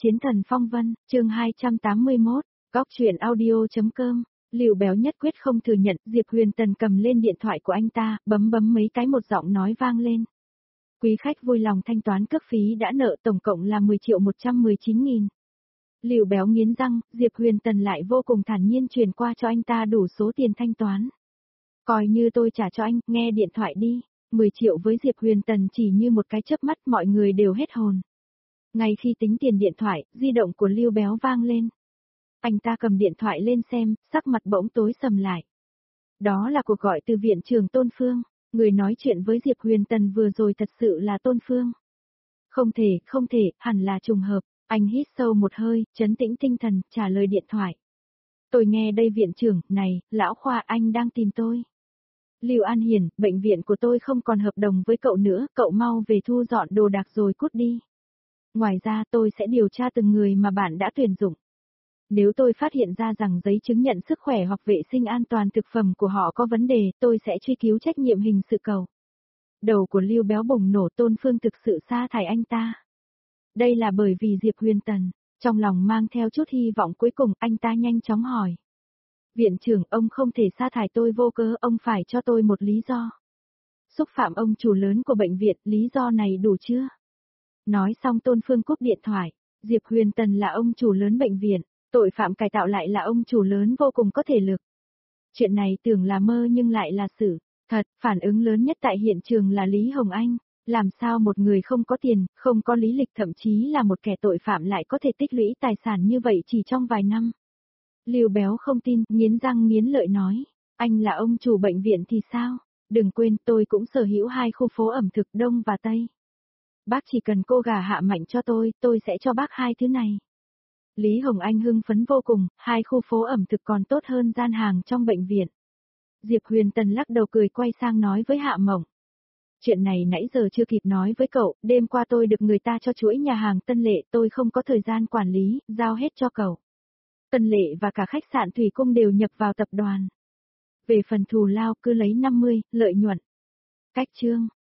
Chiến thần phong vân, chương 281, góc truyện audio.com. Lưu Béo nhất quyết không thừa nhận. Diệp Huyền Tần cầm lên điện thoại của anh ta, bấm mấy cái, một giọng nói vang lên. Quý khách vui lòng thanh toán cước phí đã nợ, tổng cộng là 10.119.000. Lưu Béo nghiến răng, Diệp Huyền Tần lại vô cùng thản nhiên truyền qua cho anh ta đủ số tiền thanh toán. Coi như tôi trả cho anh, nghe điện thoại đi. 10 triệu với Diệp Huyền Tần chỉ như một cái chớp mắt, mọi người đều hết hồn. Ngay khi tính tiền điện thoại, di động của Lưu Béo vang lên. Anh ta cầm điện thoại lên xem, sắc mặt bỗng tối sầm lại. Đó là cuộc gọi từ viện trưởng Tôn Phương. Người nói chuyện với Diệp Huyền Tần vừa rồi thật sự là Tôn Phương. Không thể, hẳn là trùng hợp. Anh hít sâu một hơi, trấn tĩnh tinh thần, trả lời điện thoại. Tôi nghe đây viện trưởng, này, lão Khoa, anh đang tìm tôi. Lưu An Hiển, bệnh viện của tôi không còn hợp đồng với cậu nữa, cậu mau về thu dọn đồ đạc rồi cút đi. Ngoài ra tôi sẽ điều tra từng người mà bạn đã tuyển dụng. Nếu tôi phát hiện ra rằng giấy chứng nhận sức khỏe hoặc vệ sinh an toàn thực phẩm của họ có vấn đề, tôi sẽ truy cứu trách nhiệm hình sự cậu. Đầu của Lưu Béo bùng nổ. Tôn Phương thực sự sa thải anh ta. Đây là bởi vì Diệp Huyền Tần. Trong lòng mang theo chút hy vọng cuối cùng, anh ta nhanh chóng hỏi. Viện trưởng, ông không thể sa thải tôi vô cớ, ông phải cho tôi một lý do. Xúc phạm ông chủ lớn của bệnh viện, lý do này đủ chưa? Nói xong Tôn Phương cúp điện thoại. Diệp Huyền Tần là ông chủ lớn bệnh viện, tội phạm cải tạo lại là ông chủ lớn vô cùng có thể lực. Chuyện này tưởng là mơ nhưng lại là sự thật. Phản ứng lớn nhất tại hiện trường là Lý Hồng Anh. Làm sao một người không có tiền, không có lý lịch, thậm chí là một kẻ tội phạm lại có thể tích lũy tài sản như vậy chỉ trong vài năm? Lưu Béo không tin, nghiến răng nghiến lợi nói. Anh là ông chủ bệnh viện thì sao? Đừng quên, tôi cũng sở hữu 2 khu phố ẩm thực Đông và Tây. Bác chỉ cần cô gà hạ mạnh cho tôi sẽ cho bác 2 thứ này. Lý Hồng Anh hưng phấn vô cùng, 2 khu phố ẩm thực còn tốt hơn gian hàng trong bệnh viện. Diệp Huyền Tần lắc đầu cười, quay sang nói với Hạ Mộng. Chuyện này nãy giờ chưa kịp nói với cậu, đêm qua tôi được người ta cho chuỗi nhà hàng Tân Lệ, tôi không có thời gian quản lý, giao hết cho cậu. Tân Lệ và cả khách sạn Thủy Cung đều nhập vào tập đoàn. Về phần thù lao cứ lấy 50, lợi nhuận. Cách chương.